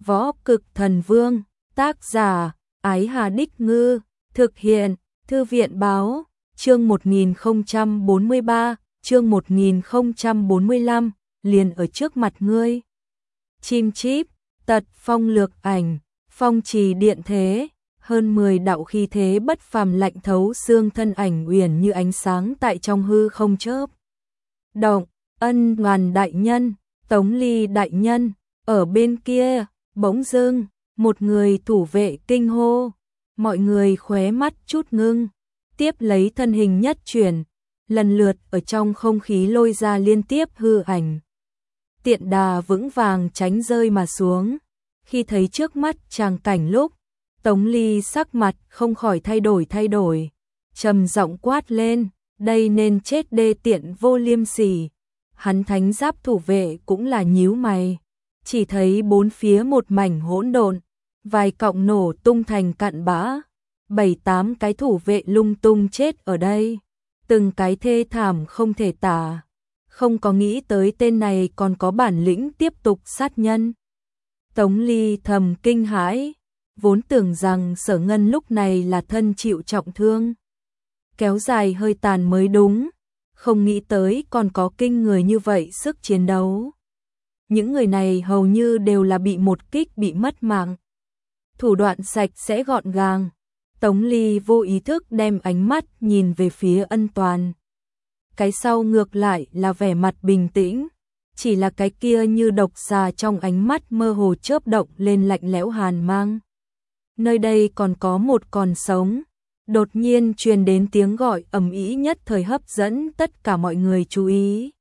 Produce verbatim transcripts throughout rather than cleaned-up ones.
Võ Cực Thần Vương, tác giả, Ái Hà Đích Ngư, thực hiện, Thư viện Báo, chương một nghìn không trăm bốn mươi ba, chương một nghìn không trăm bốn mươi lăm, liền ở trước mặt ngươi. Chim chíp, tật phong lược ảnh, phong trì điện thế, hơn mười đạo khí thế bất phàm lạnh thấu xương, thân ảnh uyển như ánh sáng tại trong hư không chớp động. Ân Đoàn đại nhân, Tống Ly đại nhân, ở bên kia, bỗng dưng, một người thủ vệ kinh hô, mọi người khóe mắt chút ngưng, tiếp lấy thân hình nhất chuyển, lần lượt ở trong không khí lôi ra liên tiếp hư ảnh. Tiện đà vững vàng tránh rơi mà xuống, khi thấy trước mắt tràng cảnh lúc, Tống Ly sắc mặt không khỏi thay đổi thay đổi, trầm giọng quát lên, đây nên chết đê tiện vô liêm sỉ. Hắn thánh giáp thủ vệ cũng là nhíu mày, chỉ thấy bốn phía một mảnh hỗn độn, vài cọng nổ tung thành cặn bã, bảy tám cái thủ vệ lung tung chết ở đây, từng cái thê thảm không thể tả, không có nghĩ tới tên này còn có bản lĩnh tiếp tục sát nhân. Tống Ly thầm kinh hãi, vốn tưởng rằng Sở Ngân lúc này là thân chịu trọng thương, kéo dài hơi tàn mới đúng, không nghĩ tới còn có kinh người như vậy sức chiến đấu. Những người này hầu như đều là bị một kích bị mất mạng. Thủ đoạn sạch sẽ gọn gàng. Tống Ly vô ý thức đem ánh mắt nhìn về phía Ân Toàn. Cái sau ngược lại là vẻ mặt bình tĩnh, chỉ là cái kia như độc xà trong ánh mắt mơ hồ chớp động lên lạnh lẽo hàn mang. Nơi đây còn có một con sống. Đột nhiên truyền đến tiếng gọi ầm ĩ nhất thời hấp dẫn tất cả mọi người chú ý.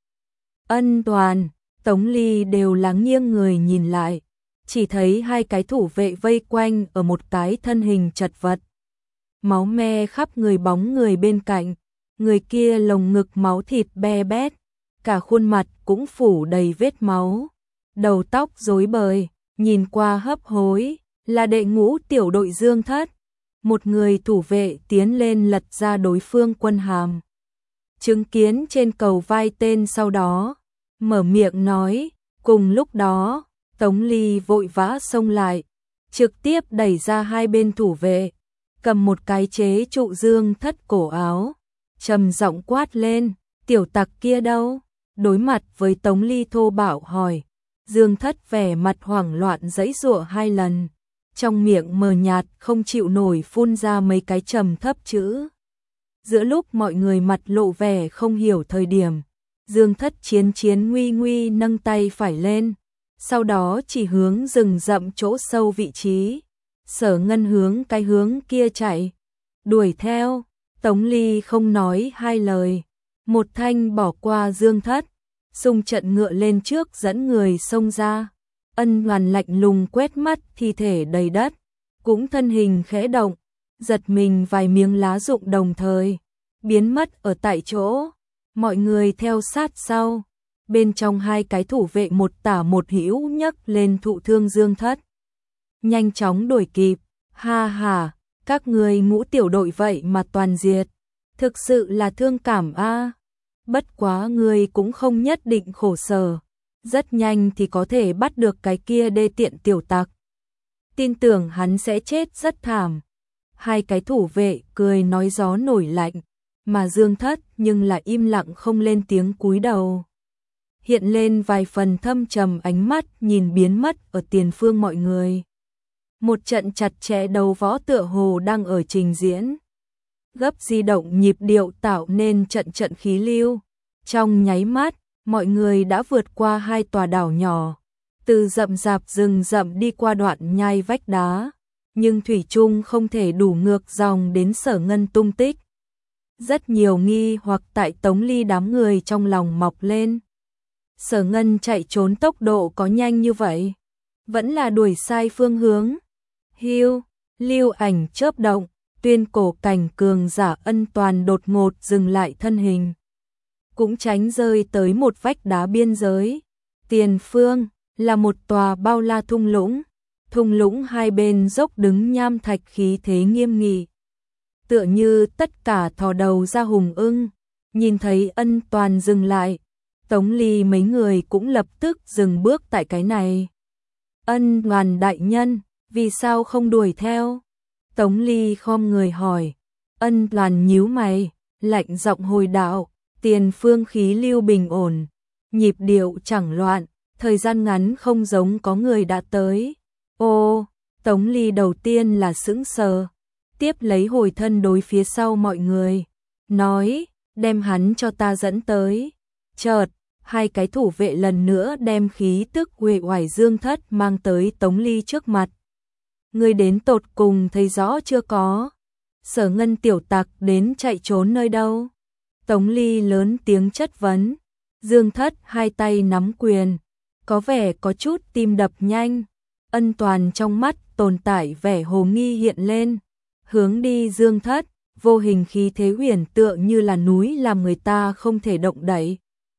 Ân Toàn, Tống Ly đều lắng nghiêng người nhìn lại, chỉ thấy hai cái thủ vệ vây quanh ở một cái thân hình chật vật. Máu me khắp người bóng người bên cạnh, người kia lồng ngực máu thịt be bét, cả khuôn mặt cũng phủ đầy vết máu, đầu tóc rối bời, nhìn qua hấp hối, là đệ ngũ tiểu đội Dương Thất. Một người thủ vệ tiến lên lật ra đối phương quân hàm. Chứng kiến trên cầu vai tên sau đó, mở miệng nói, cùng lúc đó, Tống Ly vội vã xông lại, trực tiếp đẩy ra hai bên thủ vệ, cầm một cái chế trụ Dương Thất cổ áo, trầm giọng quát lên, tiểu tặc kia đâu? Đối mặt với Tống Ly thô bạo hỏi, Dương Thất vẻ mặt hoảng loạn giãy giụa hai lần. Trong miệng mờ nhạt không chịu nổi phun ra mấy cái trầm thấp chữ. Giữa lúc mọi người mặt lộ vẻ không hiểu thời điểm, Dương Thất chiến chiến nguy nguy nâng tay phải lên, sau đó chỉ hướng rừng rậm chỗ sâu vị trí. Sở Ngân hướng cái hướng kia chạy, đuổi theo. Tống Ly không nói hai lời, một thanh bỏ qua Dương Thất, xung trận ngựa lên trước dẫn người xông ra. Ân Đoàn lạnh lùng quét mắt thi thể đầy đất, cũng thân hình khẽ động, giật mình vài miếng lá rụng đồng thời, biến mất ở tại chỗ. Mọi người theo sát sau, bên trong hai cái thủ vệ một tả một hữu nhấc lên thụ thương Dương Thất. Nhanh chóng đuổi kịp, ha ha, các người ngũ tiểu đội vậy mà toàn diệt, thực sự là thương cảm a. Bất quá người cũng không nhất định khổ sở. Rất nhanh thì có thể bắt được cái kia đê tiện tiểu tặc. Tin tưởng hắn sẽ chết rất thảm. Hai cái thủ vệ cười nói gió nổi lạnh, mà Dương Thất nhưng là im lặng không lên tiếng cúi đầu. Hiện lên vài phần thâm trầm ánh mắt nhìn biến mất ở tiền phương mọi người. Một trận chặt chẽ đấu võ tựa hồ đang ở trình diễn. Gấp di động nhịp điệu tạo nên trận trận khí lưu. Trong nháy mắt, mọi người đã vượt qua hai tòa đảo nhỏ, từ rậm rạp rừng rậm đi qua đoạn nhai vách đá, nhưng thủy chung không thể đủ ngược dòng đến Sở Ngân tung tích. Rất nhiều nghi hoặc tại Tống Ly đám người trong lòng mọc lên. Sở Ngân chạy trốn tốc độ có nhanh như vậy, vẫn là đuổi sai phương hướng. Hiu, lưu ảnh chớp động, tuyên cổ cảnh cường giả Ân Toàn đột ngột dừng lại thân hình, cũng tránh rơi tới một vách đá biên giới. Tiền phương là một tòa bao la thung lũng, thung lũng hai bên dốc đứng nham thạch khí thế nghiêm nghị, tựa như tất cả thò đầu ra hùng ưng. Nhìn thấy Ân Toàn dừng lại, Tống Ly mấy người cũng lập tức dừng bước tại cái này. Ân Đoàn đại nhân, vì sao không đuổi theo? Tống Ly khom người hỏi. Ân Đoàn nhíu mày, lạnh giọng hồi đạo, tiền phương khí lưu bình ổn, nhịp điệu chẳng loạn, thời gian ngắn không giống có người đã tới. Ô, Tống Ly đầu tiên là sững sờ, tiếp lấy hồi thân đối phía sau mọi người, nói, đem hắn cho ta dẫn tới. Chợt, hai cái thủ vệ lần nữa đem khí tức uể oải Dương Thất mang tới Tống Ly trước mặt. Người đến tột cùng thấy rõ chưa có? Sở Ngân tiểu tặc đến chạy trốn nơi đâu? Tống Ly lớn tiếng chất vấn. Dương Thất hai tay nắm quyền, có vẻ có chút tim đập nhanh. Ân Toàn trong mắt tồn tại vẻ hồ nghi hiện lên, hướng đi Dương Thất, vô hình khí thế huyền tượng như là núi làm người ta không thể động đậy.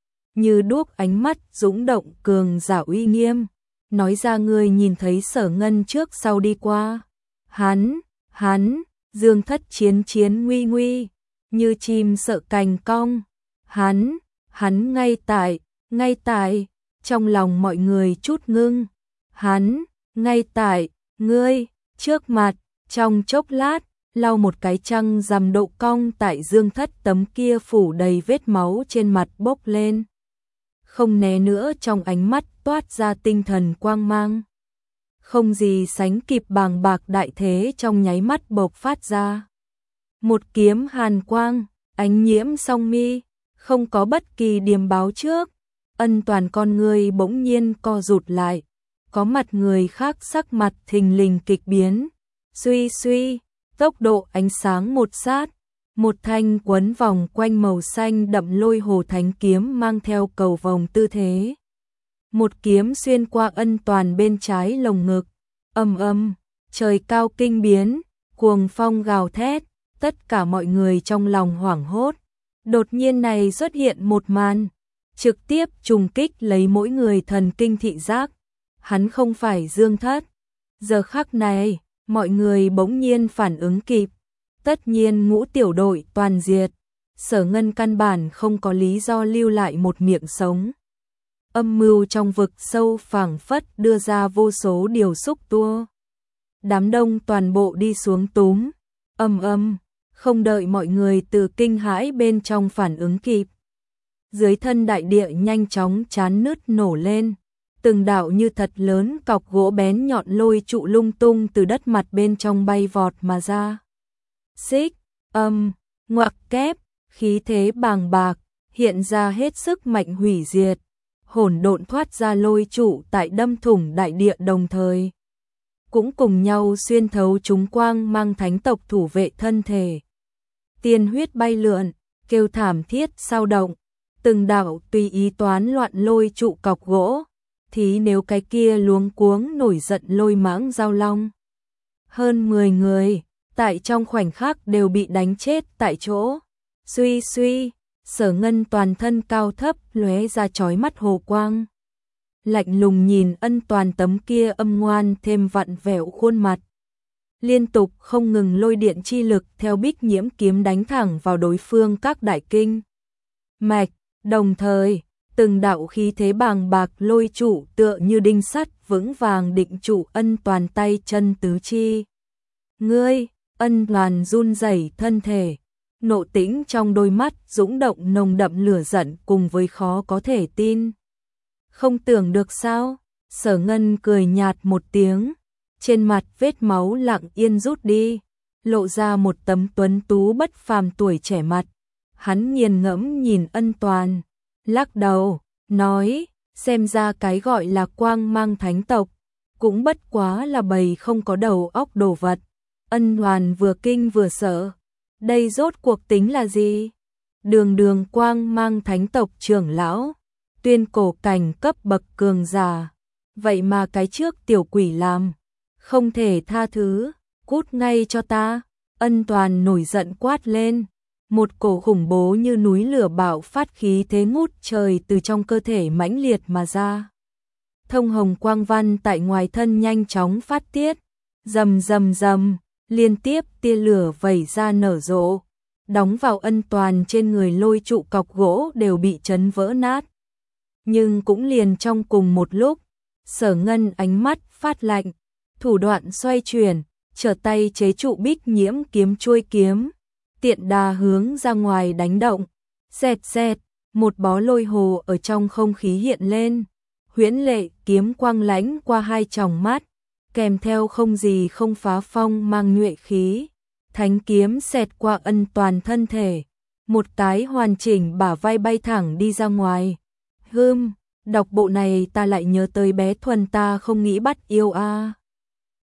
Như đuốc ánh mắt dũng động cường giả uy nghiêm, nói ra người nhìn thấy Sở Ngân trước sau đi qua. Hắn, hắn, Dương Thất chiến chiến nguy nguy, như chim sợ cành cong. Hắn, hắn ngay tại, ngay tại, trong lòng mọi người chút ngưng. Hắn, ngay tại, ngươi, trước mặt, trong chốc lát, lau một cái trăng rằm độ cong tại Dương Thất tấm kia phủ đầy vết máu trên mặt bốc lên. Không né nữa trong ánh mắt toát ra tinh thần quang mang. Không gì sánh kịp bàng bạc đại thế trong nháy mắt bộc phát ra. Một kiếm hàn quang, ánh nhiễm song mi, không có bất kỳ điềm báo trước. Ân Toàn con người bỗng nhiên co rụt lại, có mặt người khác sắc mặt thình lình kịch biến. Suy suy, tốc độ ánh sáng một sát, một thanh quấn vòng quanh màu xanh đậm lôi hồ thánh kiếm mang theo cầu vòng tư thế. Một kiếm xuyên qua Ân Toàn bên trái lồng ngực, ầm ầm, trời cao kinh biến, cuồng phong gào thét, tất cả mọi người trong lòng hoảng hốt. Đột nhiên này xuất hiện một màn, trực tiếp trùng kích lấy mỗi người thần kinh thị giác. Hắn không phải Dương Thất. Giờ khắc này, mọi người bỗng nhiên phản ứng kịp. Tất nhiên ngũ tiểu đội toàn diệt. Sở Ngân căn bản không có lý do lưu lại một miệng sống. Âm mưu trong vực sâu phảng phất đưa ra vô số điều xúc tua. Đám đông toàn bộ đi xuống túm. Âm âm, không đợi mọi người từ kinh hãi bên trong phản ứng kịp. Dưới thân đại địa nhanh chóng chán nứt nổ lên. Từng đạo như thật lớn cọc gỗ bén nhọn lôi trụ lung tung từ đất mặt bên trong bay vọt mà ra. Xích, âm, ngoặc kép, khí thế bàng bạc, hiện ra hết sức mạnh hủy diệt. Hỗn độn thoát ra lôi trụ tại đâm thủng đại địa đồng thời. Cũng cùng nhau xuyên thấu chúng quang mang thánh tộc thủ vệ thân thể. Tiên huyết bay lượn, kêu thảm thiết sao động. Từng đạo tùy ý toán loạn lôi trụ cọc gỗ. Thì nếu cái kia luống cuống nổi giận lôi mãng giao long. Hơn mười người, tại trong khoảnh khắc đều bị đánh chết tại chỗ. Suy suy, Sở Ngân toàn thân cao thấp lóe ra chói mắt hồ quang. Lạnh lùng nhìn Ân Toàn tấm kia âm ngoan thêm vặn vẹo khuôn mặt. Liên tục không ngừng lôi điện chi lực theo bích nhiễm kiếm đánh thẳng vào đối phương các đại kinh mạch, đồng thời từng đạo khí thế bàng bạc lôi trụ tựa như đinh sắt vững vàng định trụ Ân Toàn tay chân tứ chi. Ngươi, Ân Toàn run rẩy thân thể, nộ tĩnh trong đôi mắt dũng động nồng đậm lửa giận cùng với khó có thể tin. Không tưởng được sao? Sở Ngân cười nhạt một tiếng, trên mặt vết máu lặng yên rút đi, lộ ra một tấm tuấn tú bất phàm tuổi trẻ mặt. Hắn nghiền ngẫm nhìn Ân Toàn, lắc đầu, nói, xem ra cái gọi là quang mang thánh tộc, cũng bất quá là bầy không có đầu óc đồ vật. Ân Toàn vừa kinh vừa sợ, đây rốt cuộc tính là gì? Đường đường quang mang thánh tộc trưởng lão, tuyên cổ cảnh cấp bậc cường giả, vậy mà cái trước tiểu quỷ làm, không thể tha thứ, cút ngay cho ta. Ân Toàn nổi giận quát lên. Một cổ khủng bố như núi lửa bạo phát khí thế ngút trời từ trong cơ thể mãnh liệt mà ra. Thông hồng quang văn tại ngoài thân nhanh chóng phát tiết, rầm rầm rầm, liên tiếp tia lửa vẩy ra nở rộ, đóng vào Ân Toàn trên người lôi trụ cọc gỗ đều bị chấn vỡ nát. Nhưng cũng liền trong cùng một lúc, Sở Ngân ánh mắt phát lạnh, thủ đoạn xoay chuyển, trở tay chế trụ Bích Nhiễm kiếm chuôi kiếm, tiện đà hướng ra ngoài đánh động. Xẹt xẹt, một bó lôi hồ ở trong không khí hiện lên, huyễn lệ kiếm quang lánh qua hai tròng mắt, kèm theo không gì không phá phong mang nhuệ khí. Thánh kiếm xẹt qua Ân Toàn thân thể, một cái hoàn chỉnh bả vai bay thẳng đi ra ngoài. Hừm, đọc bộ này ta lại nhớ tới bé Thuần ta không nghĩ bắt yêu a.